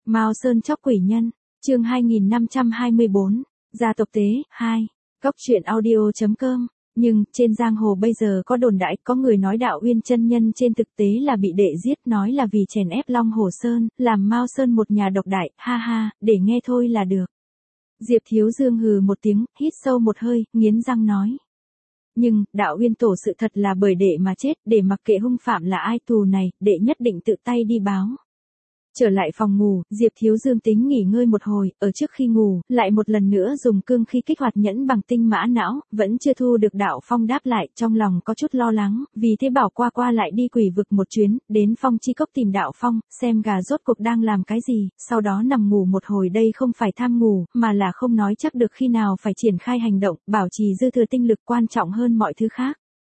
Mao Sơn chóc quỷ nhân, chương 2524, gia tộc tế, 2, Cốc truyện audio.com. Nhưng, trên giang hồ bây giờ có đồn đãi, có người nói Đạo Uyên chân nhân trên thực tế là bị đệ giết, nói là vì chèn ép Long Hồ Sơn, làm Mao Sơn một nhà độc đại, ha ha, để nghe thôi là được. Diệp Thiếu Dương hừ một tiếng, hít sâu một hơi, nghiến răng nói. Nhưng, Đạo Uyên tổ sự thật là bởi đệ mà chết, để mặc kệ hung phạm là ai, thù này, đệ nhất định tự tay đi báo. Trở lại phòng ngủ, Diệp Thiếu Dương tính nghỉ ngơi một hồi, ở trước khi ngủ, lại một lần nữa dùng cương khí kích hoạt nhẫn bằng tinh mã não, vẫn chưa thu được Đạo Phong đáp lại, trong lòng có chút lo lắng, vì thế bảo qua lại đi quỷ vực một chuyến, đến Phong Chi Cốc tìm Đạo Phong, xem gà rốt cuộc đang làm cái gì, sau đó nằm ngủ một hồi. Đây không phải tham ngủ, mà là không nói chắc được khi nào phải triển khai hành động, bảo trì dư thừa tinh lực quan trọng hơn mọi thứ khác.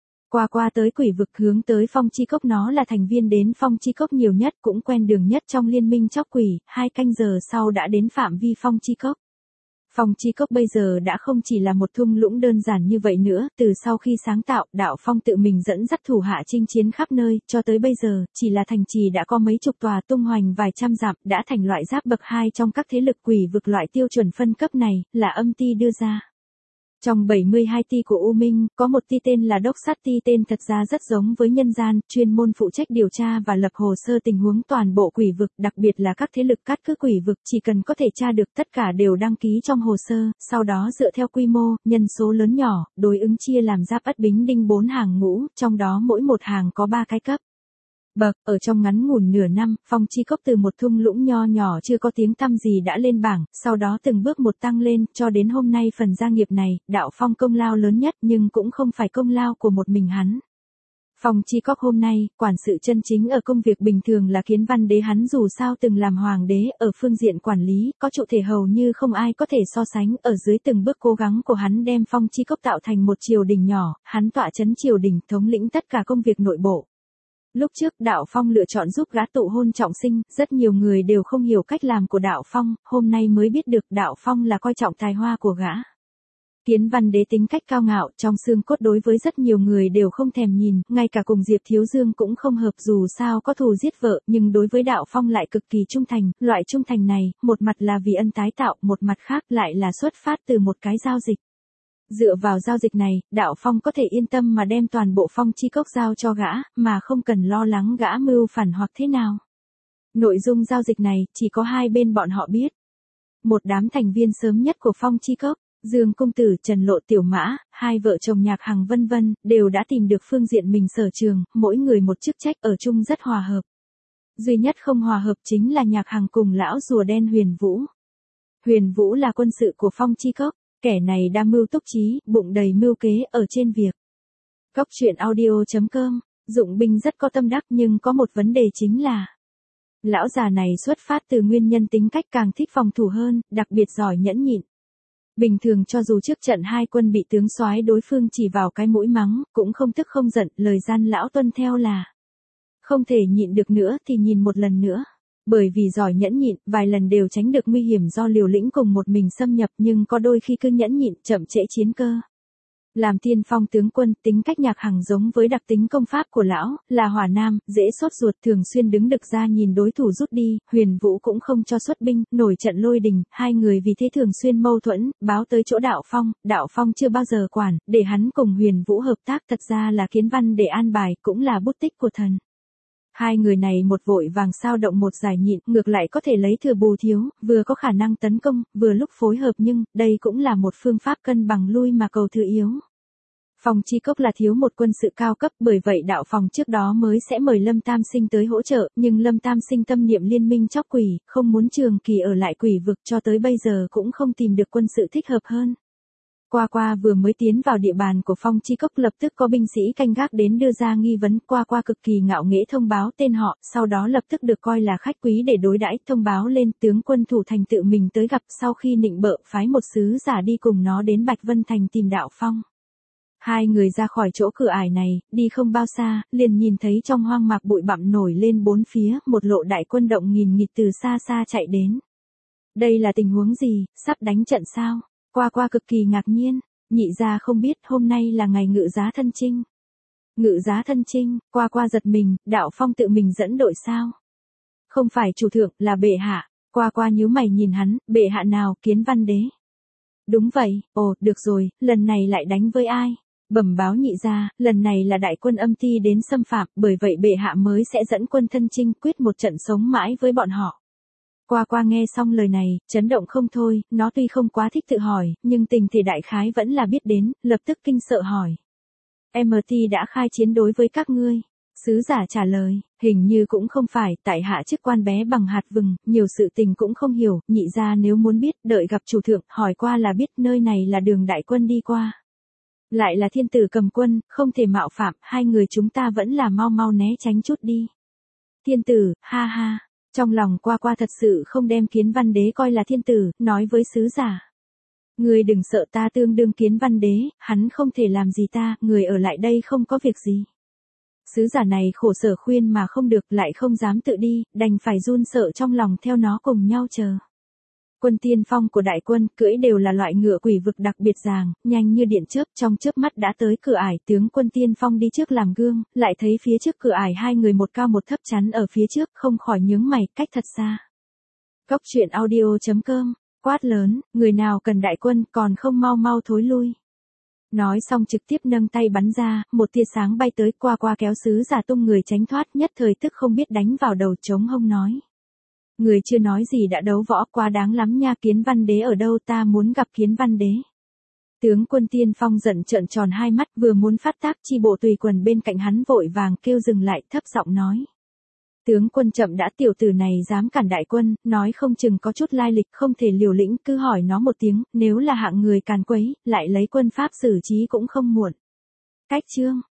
Qua tới quỷ vực hướng tới Phong Chi Cốc, nó là thành viên đến Phong Chi Cốc nhiều nhất, cũng quen đường nhất trong liên minh chóc quỷ, 2 canh giờ sau đã đến phạm vi Phong Chi Cốc. Phong Chi Cốc bây giờ đã không chỉ là một thung lũng đơn giản như vậy nữa, từ sau khi sáng tạo, Đạo Phong tự mình dẫn dắt thủ hạ chinh chiến khắp nơi, cho tới bây giờ, chỉ là thành trì đã có mấy chục tòa tung hoành vài trăm dặm, đã thành loại giáp bậc 2 trong các thế lực quỷ vực. Loại tiêu chuẩn phân cấp này, là âm ti đưa ra. Trong 72 ti của U Minh, có một ti tên là Đốc Sát Ti, tên thật ra rất giống với nhân gian, chuyên môn phụ trách điều tra và lập hồ sơ tình huống toàn bộ quỷ vực, đặc biệt là các thế lực cát cứ quỷ vực, chỉ cần có thể tra được tất cả đều đăng ký trong hồ sơ, sau đó dựa theo quy mô, nhân số lớn nhỏ, đối ứng chia làm giáp ất bính đinh 4 hàng ngũ, trong đó mỗi một hàng có 3 cái cấp. Ở trong ngắn ngủn nửa năm, Phong Chi Cốc từ một thung lũng nho nhỏ chưa có tiếng tăm gì đã lên bảng, sau đó từng bước một tăng lên, cho đến hôm nay phần gia nghiệp này, Đạo Phong công lao lớn nhất, nhưng cũng không phải công lao của một mình hắn. Phong Chi Cốc hôm nay, quản sự chân chính ở công việc bình thường là Kiến Văn Đế, hắn dù sao từng làm hoàng đế, ở phương diện quản lý, có trụ thể hầu như không ai có thể so sánh, ở dưới từng bước cố gắng của hắn đem Phong Chi Cốc tạo thành một triều đình nhỏ, hắn tọa chấn triều đình, thống lĩnh tất cả công việc nội bộ. Lúc trước Đạo Phong lựa chọn giúp gã tụ hôn trọng sinh, rất nhiều người đều không hiểu cách làm của Đạo Phong, hôm nay mới biết được Đạo Phong là coi trọng tài hoa của gã. Kiến Văn Đế tính cách cao ngạo, trong xương cốt đối với rất nhiều người đều không thèm nhìn, ngay cả cùng Diệp Thiếu Dương cũng không hợp, dù sao có thù giết vợ, nhưng đối với Đạo Phong lại cực kỳ trung thành. Loại trung thành này, một mặt là vì ân tái tạo, một mặt khác lại là xuất phát từ một cái giao dịch. Dựa vào giao dịch này, Đạo Phong có thể yên tâm mà đem toàn bộ Phong Chi Cốc giao cho gã, mà không cần lo lắng gã mưu phản hoặc thế nào. Nội dung giao dịch này, chỉ có hai bên bọn họ biết. Một đám thành viên sớm nhất của Phong Chi Cốc, Dương Công Tử, Trần Lộ Tiểu Mã, hai vợ chồng Nhạc Hằng vân vân, đều đã tìm được phương diện mình sở trường, mỗi người một chức trách, ở chung rất hòa hợp. Duy nhất không hòa hợp chính là Nhạc Hằng cùng lão rùa đen Huyền Vũ. Huyền Vũ là quân sự của Phong Chi Cốc. Kẻ này đam mưu túc trí, bụng đầy mưu kế, ở trên việc. Cốc truyện audio.com, dụng binh rất có tâm đắc, nhưng có một vấn đề chính là lão già này xuất phát từ nguyên nhân tính cách càng thích phòng thủ hơn, đặc biệt giỏi nhẫn nhịn. Bình thường cho dù trước trận hai quân bị tướng soái đối phương chỉ vào cái mũi mắng, cũng không tức không giận, lời gian lão tuân theo là không thể nhịn được nữa thì nhìn một lần nữa. Bởi vì giỏi nhẫn nhịn, vài lần đều tránh được nguy hiểm do liều lĩnh cùng một mình xâm nhập, nhưng có đôi khi cứ nhẫn nhịn, chậm trễ chiến cơ. Làm tiên phong tướng quân, tính cách Nhạc Hằng giống với đặc tính công pháp của lão, là hỏa nam, dễ sốt ruột, thường xuyên đứng đực ra nhìn đối thủ rút đi. Huyền Vũ cũng không cho xuất binh, nổi trận lôi đình, hai người vì thế thường xuyên mâu thuẫn, báo tới chỗ Đạo Phong chưa bao giờ quản, để hắn cùng Huyền Vũ hợp tác, thật ra là Kiến Văn để an bài, cũng là bút tích của thần. Hai người này một vội vàng sao động một giải nhịn, ngược lại có thể lấy thừa bù thiếu, vừa có khả năng tấn công, vừa lúc phối hợp, nhưng đây cũng là một phương pháp cân bằng lui mà cầu thứ yếu. Phong Chi Cốc là thiếu một quân sự cao cấp, bởi vậy Đạo Phong trước đó mới sẽ mời Lâm Tam Sinh tới hỗ trợ, nhưng Lâm Tam Sinh tâm niệm liên minh chóc quỷ, không muốn trường kỳ ở lại quỷ vực, cho tới bây giờ cũng không tìm được quân sự thích hợp hơn. Qua vừa mới tiến vào địa bàn của Phong Chi Cốc, lập tức có binh sĩ canh gác đến đưa ra nghi vấn. Qua cực kỳ ngạo nghễ thông báo tên họ, sau đó lập tức được coi là khách quý để đối đãi, thông báo lên tướng quân thủ thành tự mình tới gặp, sau khi nịnh bợ phái một sứ giả đi cùng nó đến Bạch Vân Thành tìm Đạo Phong. Hai người ra khỏi chỗ cửa ải này, đi không bao xa, liền nhìn thấy trong hoang mạc bụi bặm nổi lên bốn phía, một lộ đại quân động nghìn nghịt từ xa xa chạy đến. Đây là tình huống gì, sắp đánh trận sao? Qua cực kỳ ngạc nhiên, nhị gia không biết hôm nay là ngày ngự giá thân chinh. Ngự giá thân chinh, qua giật mình, Đạo Phong tự mình dẫn đội sao? Không phải chủ thượng, là bệ hạ. Qua qua nhíu mày nhìn hắn, bệ hạ nào, Kiến Văn Đế. Đúng vậy, ồ, được rồi, lần này lại đánh với ai? Bẩm báo nhị gia, lần này là đại quân âm ti đến xâm phạm, bởi vậy bệ hạ mới sẽ dẫn quân thân chinh quyết một trận sống mãi với bọn họ. Qua qua nghe xong lời này, chấn động không thôi, nó tuy không quá thích tự hỏi, nhưng tình thì đại khái vẫn là biết đến, lập tức kinh sợ hỏi. MT đã khai chiến đối với các ngươi. Sứ giả trả lời, hình như cũng không phải, tại hạ chức quan bé bằng hạt vừng, nhiều sự tình cũng không hiểu, nhị gia nếu muốn biết, đợi gặp chủ thượng, hỏi qua là biết, nơi này là đường đại quân đi qua. Lại là thiên tử cầm quân, không thể mạo phạm, hai người chúng ta vẫn là mau mau né tránh chút đi. Thiên tử, ha ha, trong lòng qua qua thật sự không đem Kiến Văn Đế coi là thiên tử, nói với sứ giả. Người đừng sợ, ta tương đương Kiến Văn Đế, hắn không thể làm gì ta, người ở lại đây không có việc gì. Sứ giả này khổ sở khuyên mà không được, lại không dám tự đi, đành phải run sợ trong lòng theo nó cùng nhau chờ. Quân tiên phong của đại quân, cưỡi đều là loại ngựa quỷ vực đặc biệt dàng, nhanh như điện chớp, trong chớp mắt đã tới cửa ải, tướng quân tiên phong đi trước làm gương, lại thấy phía trước cửa ải hai người một cao một thấp chắn ở phía trước, không khỏi nhướng mày, cách thật xa. Cốc truyện audio.com, quát lớn, người nào cần đại quân, còn không mau mau thối lui. Nói xong trực tiếp nâng tay bắn ra, một tia sáng bay tới, qua qua kéo sứ giả tung người tránh thoát, nhất thời tức không biết đánh vào đầu trống hông nói. Người chưa nói gì đã đấu võ, quá đáng lắm nha, Kiến Văn Đế ở đâu, ta muốn gặp Kiến Văn Đế. Tướng quân tiên phong giận trợn tròn hai mắt, vừa muốn phát tác, chi bộ tùy quần bên cạnh hắn vội vàng kêu dừng lại, thấp giọng nói. Tướng quân chậm đã, tiểu tử này dám cản đại quân, nói không chừng có chút lai lịch, không thể liều lĩnh, cứ hỏi nó một tiếng, nếu là hạng người càn quấy, lại lấy quân pháp xử trí cũng không muộn. Cách chương.